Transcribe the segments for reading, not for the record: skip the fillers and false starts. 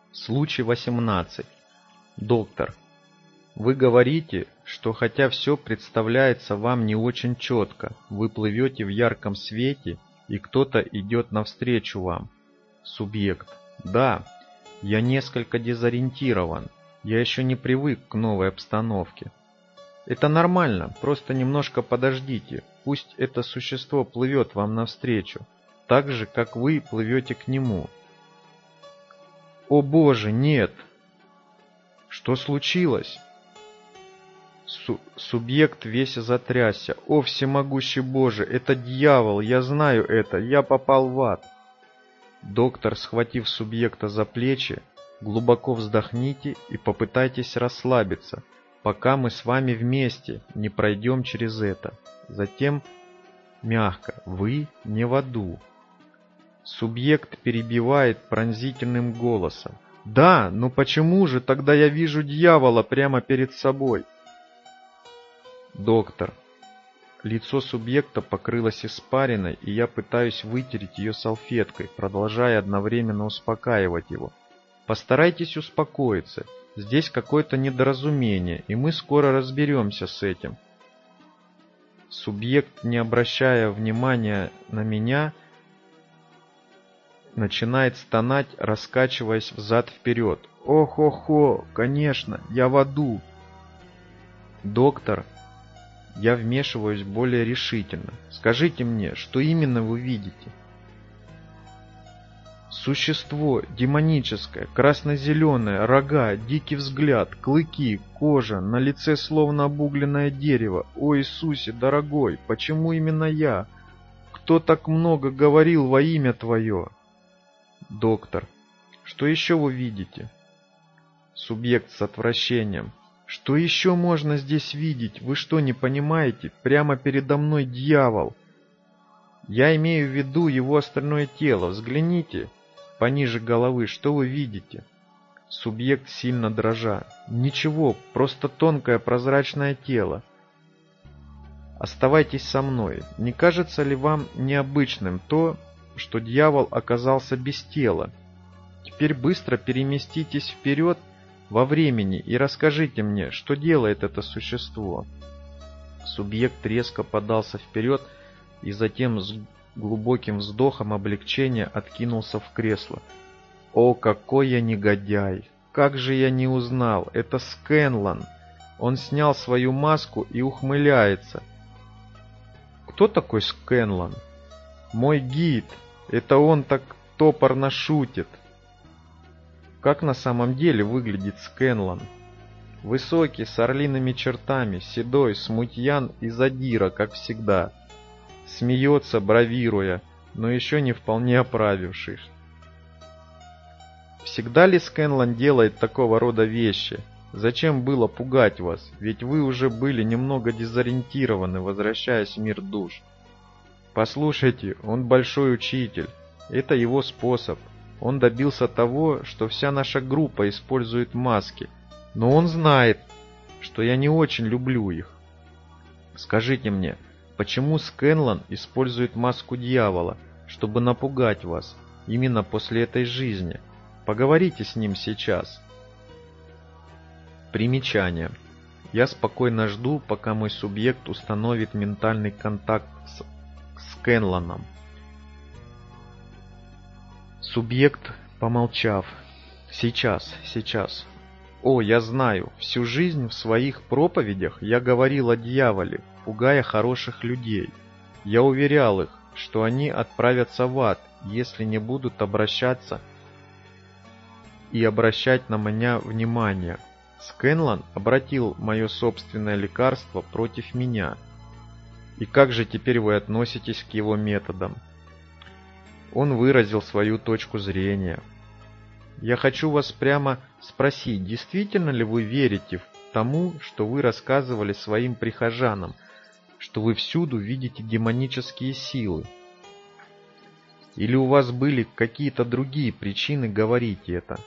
Случай 18. Доктор, вы говорите, что хотя все представляется вам не очень четко, вы плывете в ярком свете, и кто-то идет навстречу вам. Субъект. Да, я несколько дезориентирован. Я еще не привык к новой обстановке. Это нормально, просто немножко подождите. Пусть это существо плывет вам навстречу, так же, как вы плывете к нему. О боже, нет! Что случилось? Субъект весь затрясся. О, всемогущий Боже, это дьявол, я знаю это, я попал в ад. Доктор, схватив субъекта за плечи, глубоко вздохните и попытайтесь расслабиться, пока мы с вами вместе не пройдем через это. Затем мягко, вы не в аду. Субъект перебивает пронзительным голосом. Да, но почему же тогда я вижу дьявола прямо перед собой? Доктор. Лицо субъекта покрылось испариной, и я пытаюсь вытереть ее салфеткой, продолжая одновременно успокаивать его. Постарайтесь успокоиться. Здесь какое-то недоразумение, и мы скоро разберемся с этим. Субъект, не обращая внимания на меня, начинает стонать, раскачиваясь взад-вперед. Ох-охо, конечно, я в аду. Доктор, я вмешиваюсь более решительно. Скажите мне, что именно вы видите? Существо демоническое, красно-зеленое, рога, дикий взгляд, клыки, кожа, на лице словно обугленное дерево. О Иисусе, дорогой, почему именно я? Кто так много говорил во имя Твое? Доктор, что еще вы видите? Субъект с отвращением. Что еще можно здесь видеть? Вы что, не понимаете? Прямо передо мной дьявол. Я имею в виду его остальное тело. Взгляните пониже головы, что вы видите? Субъект сильно дрожа. Ничего, просто тонкое прозрачное тело. Оставайтесь со мной. Не кажется ли вам необычным то, что дьявол оказался без тела? Теперь быстро переместитесь вперед во времени и расскажите мне, что делает это существо. Субъект резко подался вперед и затем с глубоким вздохом облегчения откинулся в кресло. О, какой я негодяй! Как же я не узнал! Это Скэнлон! Он снял свою маску и ухмыляется. Кто такой Скэнлон? Мой гид! Это он так топорно шутит. Как на самом деле выглядит Скэнлон? Высокий, с орлиными чертами, седой, смутьян и задира, как всегда. Смеется, бравируя, но еще не вполне оправившись. Всегда ли Скэнлон делает такого рода вещи? Зачем было пугать вас? Ведь вы уже были немного дезориентированы, возвращаясь в мир душ. Послушайте, он большой учитель. Это его способ. Он добился того, что вся наша группа использует маски. Но он знает, что я не очень люблю их. Скажите мне, почему Скэнлон использует маску дьявола, чтобы напугать вас, именно после этой жизни? Поговорите с ним сейчас. Примечание. Я спокойно жду, пока мой субъект установит ментальный контакт с Скэнлоном. Субъект, помолчав. Сейчас. О, я знаю, всю жизнь в своих проповедях я говорил о дьяволе, пугая хороших людей. Я уверял их, что они отправятся в ад, если не будут обращать на меня внимание. Скэнлон обратил мое собственное лекарство против меня. И как же теперь вы относитесь к его методам? Он выразил свою точку зрения. Я хочу вас прямо спросить, действительно ли вы верите тому, что вы рассказывали своим прихожанам, что вы всюду видите демонические силы? Или у вас были какие-то другие причины говорить это?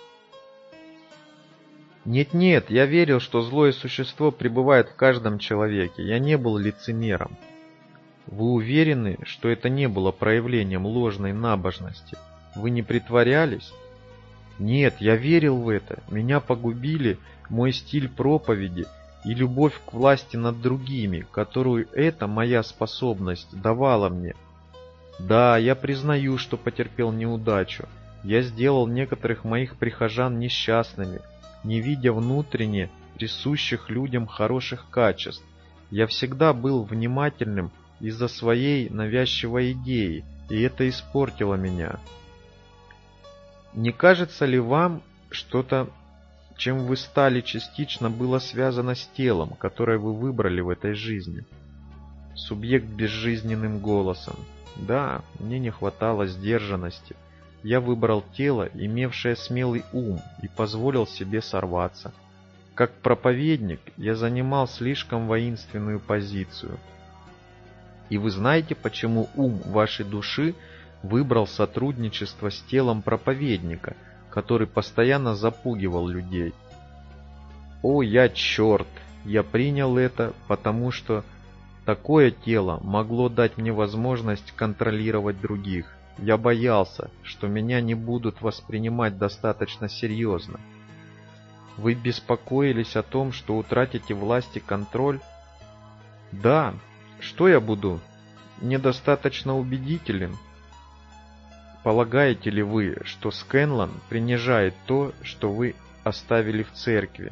Нет, я верил, что злое существо пребывает в каждом человеке. Я не был лицемером. Вы уверены, что это не было проявлением ложной набожности? Вы не притворялись? Нет, я верил в это. Меня погубили мой стиль проповеди и любовь к власти над другими, которую эта моя способность давала мне. Да, я признаю, что потерпел неудачу. Я сделал некоторых моих прихожан несчастными, не видя внутренне присущих людям хороших качеств. Я всегда был внимательным из-за своей навязчивой идеи, и это испортило меня. Не кажется ли вам, что-то, чем вы стали, частично было связано с телом, которое вы выбрали в этой жизни? Субъект безжизненным голосом. Да, мне не хватало сдержанности. Я выбрал тело, имевшее смелый ум, и позволил себе сорваться. Как проповедник я занимал слишком воинственную позицию. И вы знаете, почему ум вашей души выбрал сотрудничество с телом проповедника, который постоянно запугивал людей? О, я черт! Я принял это, потому что такое тело могло дать мне возможность контролировать других. Я боялся, что меня не будут воспринимать достаточно серьезно. Вы беспокоились о том, что утратите власть и контроль? Да. Что я буду? Недостаточно убедителен? Полагаете ли вы, что Скэнлон принижает то, что вы оставили в церкви?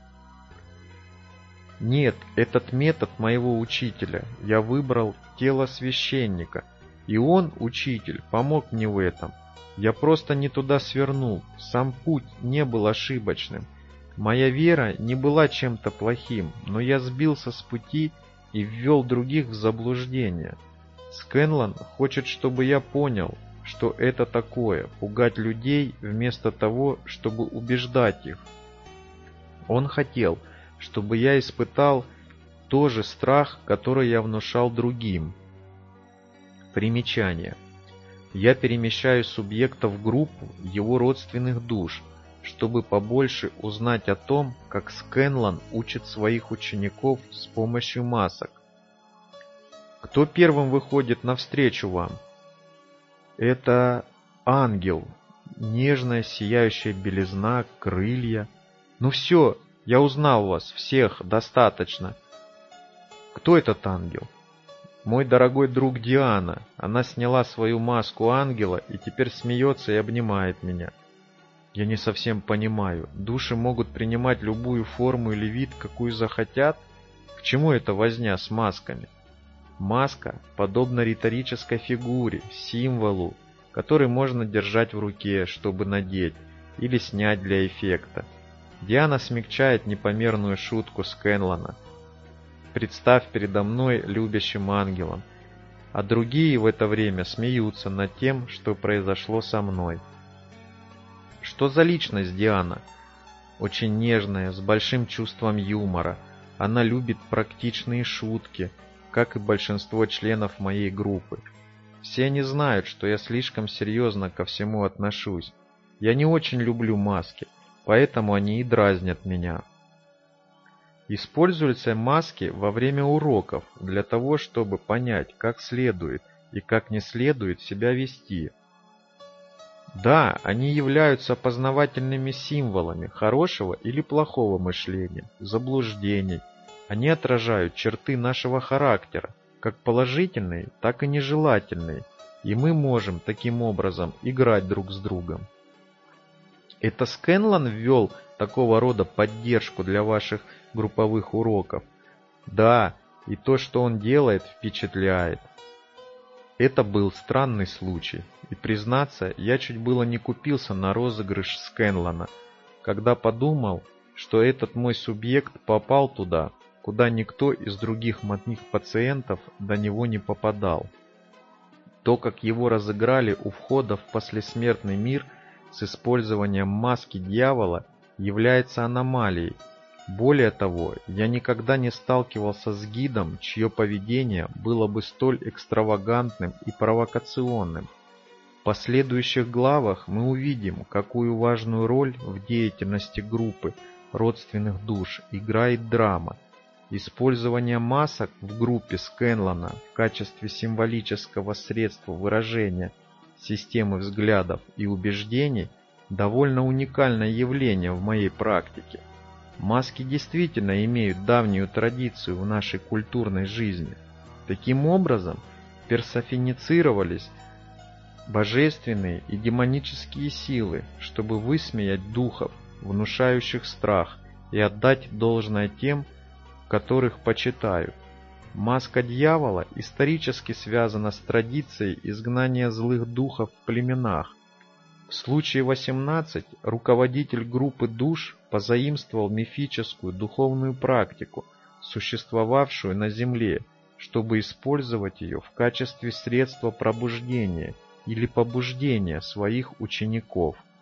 Нет, этот метод моего учителя. Я выбрал тело священника, и он, учитель, помог мне в этом. Я просто не туда свернул, сам путь не был ошибочным. Моя вера не была чем-то плохим, но я сбился с пути и ввел других в заблуждение. Скэнлон хочет, чтобы я понял, что это такое – пугать людей вместо того, чтобы убеждать их. Он хотел, чтобы я испытал тот же страх, который я внушал другим. Примечание. Я перемещаю субъекта в группу его родственных душ, чтобы побольше узнать о том, как Скэнлон учит своих учеников с помощью масок. Кто первым выходит навстречу вам? Это ангел, нежная сияющая белизна, крылья. Ну все, я узнал вас, всех, достаточно. Кто этот ангел? Мой дорогой друг Диана. Она сняла свою маску ангела и теперь смеется и обнимает меня. Я не совсем понимаю, души могут принимать любую форму или вид, какую захотят? К чему эта возня с масками? Маска подобна риторической фигуре, символу, который можно держать в руке, чтобы надеть, или снять для эффекта. Диана смягчает непомерную шутку Скэнлона. Представь передо мной любящим ангелом, а другие в это время смеются над тем, что произошло со мной. Что за личность Диана? Очень нежная, с большим чувством юмора. Она любит практичные шутки, как и большинство членов моей группы. Все они знают, что я слишком серьезно ко всему отношусь. Я не очень люблю маски, поэтому они и дразнят меня. Используются маски во время уроков для того, чтобы понять, как следует и как не следует себя вести. Да, они являются опознавательными символами хорошего или плохого мышления, заблуждений. Они отражают черты нашего характера, как положительные, так и нежелательные, и мы можем таким образом играть друг с другом. Это Скэнлон ввел такого рода поддержку для ваших групповых уроков? Да, и то, что он делает, впечатляет. Это был странный случай, и, признаться, я чуть было не купился на розыгрыш Скэнлона, когда подумал, что этот мой субъект попал туда, куда никто из других моих пациентов до него не попадал. То, как его разыграли у входа в послесмертный мир с использованием маски дьявола, является аномалией. Более того, я никогда не сталкивался с гидом, чье поведение было бы столь экстравагантным и провокационным. В последующих главах мы увидим, какую важную роль в деятельности группы родственных душ играет драма. Использование масок в группе Скэнлона в качестве символического средства выражения системы взглядов и убеждений довольно уникальное явление в моей практике. Маски действительно имеют давнюю традицию в нашей культурной жизни. Таким образом, персонифицировались божественные и демонические силы, чтобы высмеять духов, внушающих страх, и отдать должное тем, которых почитают. Маска дьявола исторически связана с традицией изгнания злых духов в племенах. В случае 18 руководитель группы душ позаимствовал мифическую духовную практику, существовавшую на Земле, чтобы использовать ее в качестве средства пробуждения или побуждения своих учеников.